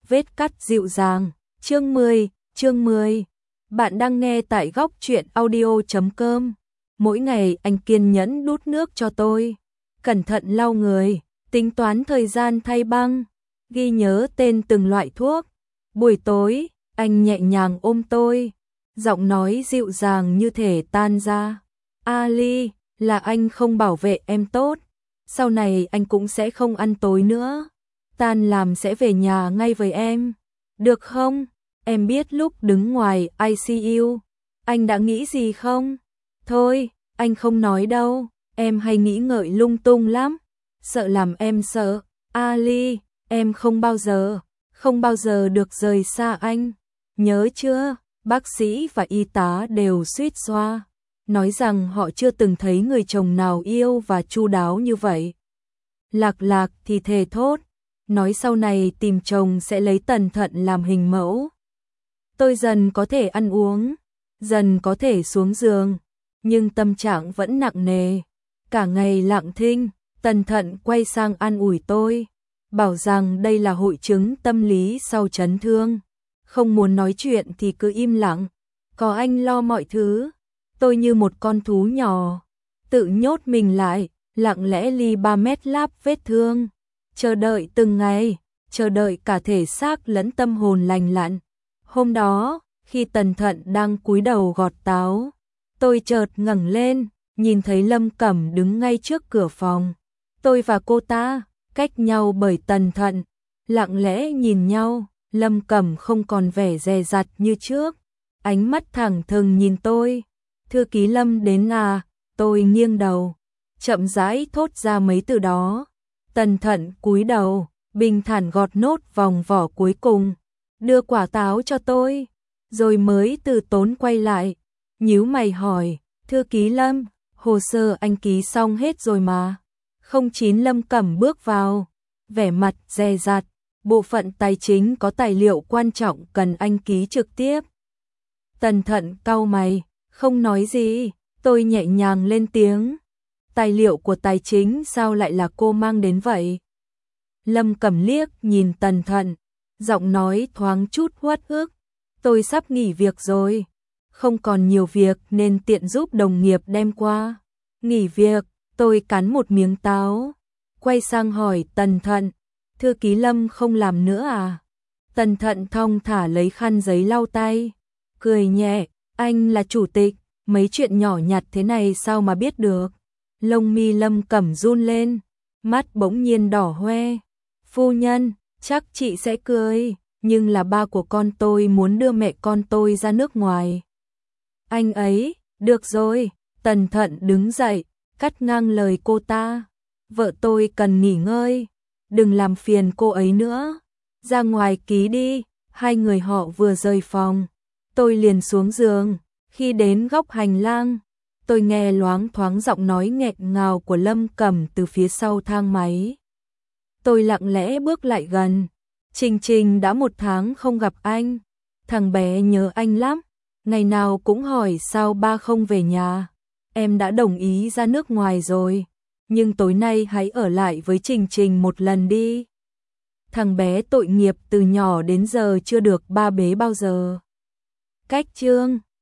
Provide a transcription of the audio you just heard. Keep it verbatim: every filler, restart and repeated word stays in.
vết cắt dịu dàng. Chương mười, chương mười. Bạn đang nghe tại góc truyện audio chấm com. Mỗi ngày anh kiên nhẫn đút nước cho tôi, cẩn thận lau người, tính toán thời gian thay băng, ghi nhớ tên từng loại thuốc. Buổi tối, anh nhẹ nhàng ôm tôi, giọng nói dịu dàng như thể tan ra. Ali, là anh không bảo vệ em tốt, sau này anh cũng sẽ không ăn tối nữa. Tan làm sẽ về nhà ngay với em, được không? Em biết lúc đứng ngoài i xê u, anh đã nghĩ gì không? Thôi, anh không nói đâu, em hay nghĩ ngợi lung tung lắm, sợ làm em sợ. Ali, em không bao giờ, không bao giờ được rời xa anh. Nhớ chưa, bác sĩ và y tá đều suýt xoa, nói rằng họ chưa từng thấy người chồng nào yêu và chu đáo như vậy. Lạc Lạc thì thề thốt, nói sau này tìm chồng sẽ lấy Tần Thận làm hình mẫu. Tôi dần có thể ăn uống, dần có thể xuống giường, nhưng tâm trạng vẫn nặng nề. Cả ngày lặng thinh, Tần Thận quay sang an ủi tôi, bảo rằng đây là hội chứng tâm lý sau chấn thương. Không muốn nói chuyện thì cứ im lặng, có anh lo mọi thứ. Tôi như một con thú nhỏ, tự nhốt mình lại, lặng lẽ ly ba mét láp vết thương, chờ đợi từng ngày, chờ đợi cả thể xác lẫn tâm hồn lành lặn. Hôm đó, khi Tần Thận đang cúi đầu gọt táo, tôi chợt ngẩng lên, nhìn thấy Lâm Cẩm đứng ngay trước cửa phòng. Tôi và cô ta, cách nhau bởi Tần Thận, lặng lẽ nhìn nhau. Lâm Cẩm không còn vẻ dè dặt như trước, ánh mắt thẳng thừng nhìn tôi. Thư ký Lâm đến à? Tôi nghiêng đầu, chậm rãi thốt ra mấy từ đó. Tần Thận cúi đầu, bình thản gọt nốt vòng vỏ cuối cùng, đưa quả táo cho tôi, rồi mới từ tốn quay lại, nhíu mày hỏi, thư ký Lâm, hồ sơ anh ký xong hết rồi mà. Không chín. Lâm Cẩm bước vào, vẻ mặt dè dặt, bộ phận tài chính có tài liệu quan trọng cần anh ký trực tiếp. Tần Thận cau mày, không nói gì. Tôi nhẹ nhàng lên tiếng, tài liệu của tài chính sao lại là cô mang đến vậy? Lâm Cẩm liếc nhìn Tần Thận, giọng nói thoáng chút uất ức, tôi sắp nghỉ việc rồi, không còn nhiều việc nên tiện giúp đồng nghiệp đem qua. Nghỉ việc? Tôi cắn một miếng táo, quay sang hỏi Tần Thận, thư ký Lâm không làm nữa à? Tần Thận thong thả lấy khăn giấy lau tay, cười nhẹ, anh là chủ tịch, mấy chuyện nhỏ nhặt thế này sao mà biết được. Lông mi Lâm Cẩm run lên, mắt bỗng nhiên đỏ hoe. Phu nhân, chắc chị sẽ cười, nhưng là ba của con tôi muốn đưa mẹ con tôi ra nước ngoài. Anh ấy, được rồi. Tần Thận đứng dậy, cắt ngang lời cô ta. Vợ tôi cần nghỉ ngơi, đừng làm phiền cô ấy nữa. Ra ngoài ký đi. Hai người họ vừa rời phòng, tôi liền xuống giường. Khi đến góc hành lang, tôi nghe loáng thoáng giọng nói nghẹn ngào của Lâm Cẩm từ phía sau thang máy. Tôi lặng lẽ bước lại gần. Trình Trình đã một tháng không gặp anh, thằng bé nhớ anh lắm, ngày nào cũng hỏi sao ba không về nhà. Em đã đồng ý ra nước ngoài rồi, nhưng tối nay hãy ở lại với Trình Trình một lần đi. Thằng bé tội nghiệp từ nhỏ đến giờ chưa được ba bế bao giờ. Cách chương